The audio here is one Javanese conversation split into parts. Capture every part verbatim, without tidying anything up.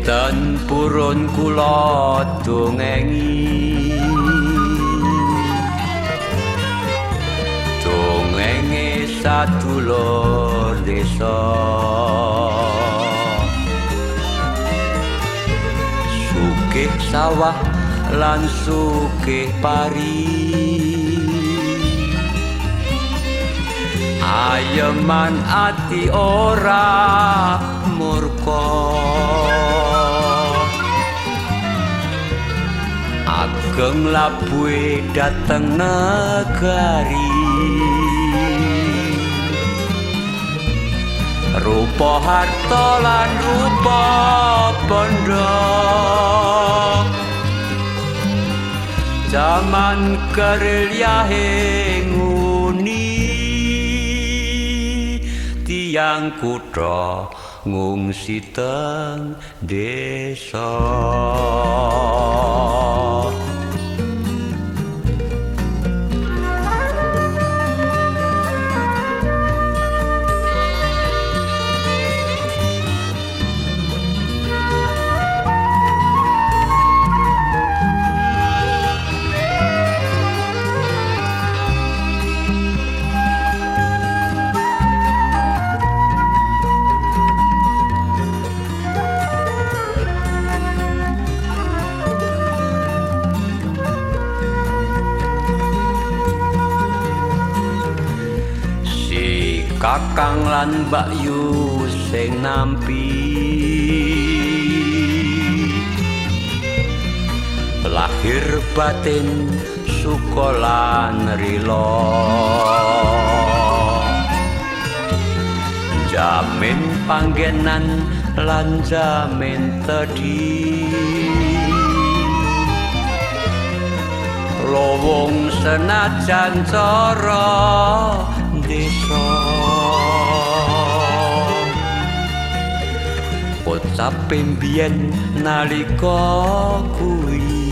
Dinten purun kula dongengi dongenge sadulur desa sugih sawah lan sugih pari ayeman ati ora murka ageng labuhe dateng negari rupa harta lan rupa bondo jaman kerilyahe nguni tiyang kutha ngungsi teng desa kakang lan Mbak Yu sing nampi lahir batin suka lan rila jamin panggenan lan jamin tedi lowong senajan cara desa ucape mbiyen nalika kuwi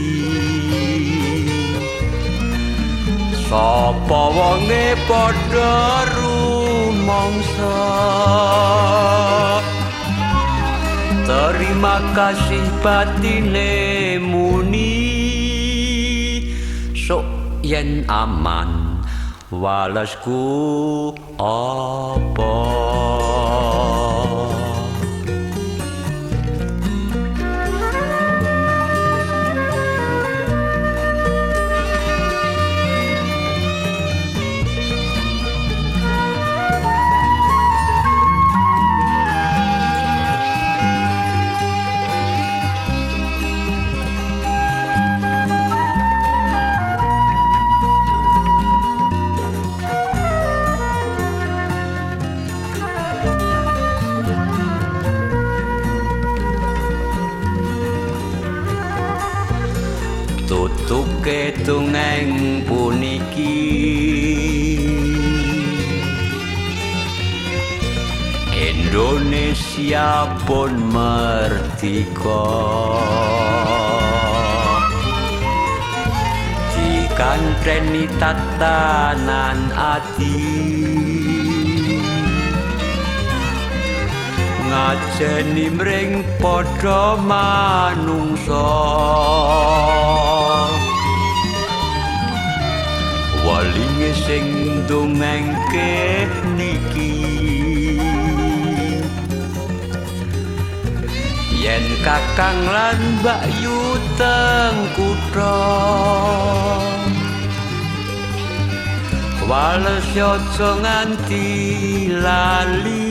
sapa wonge padha rumangsa terima kasih batine muni sok yen aman walasku apa tutuke dongeng puniki Indonesia pun merdeka dikanteni tatanan ati ngajeni mring padha manungsa walinge sing dongengke niki yen kakang lan Mbak Yu teng kutha wales aja nganti lali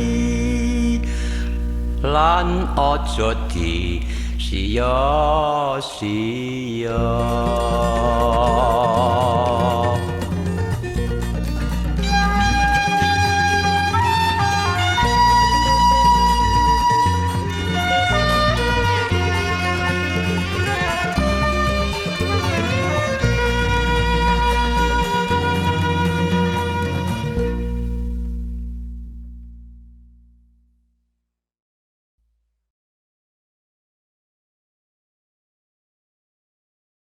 lan aja di sia-sia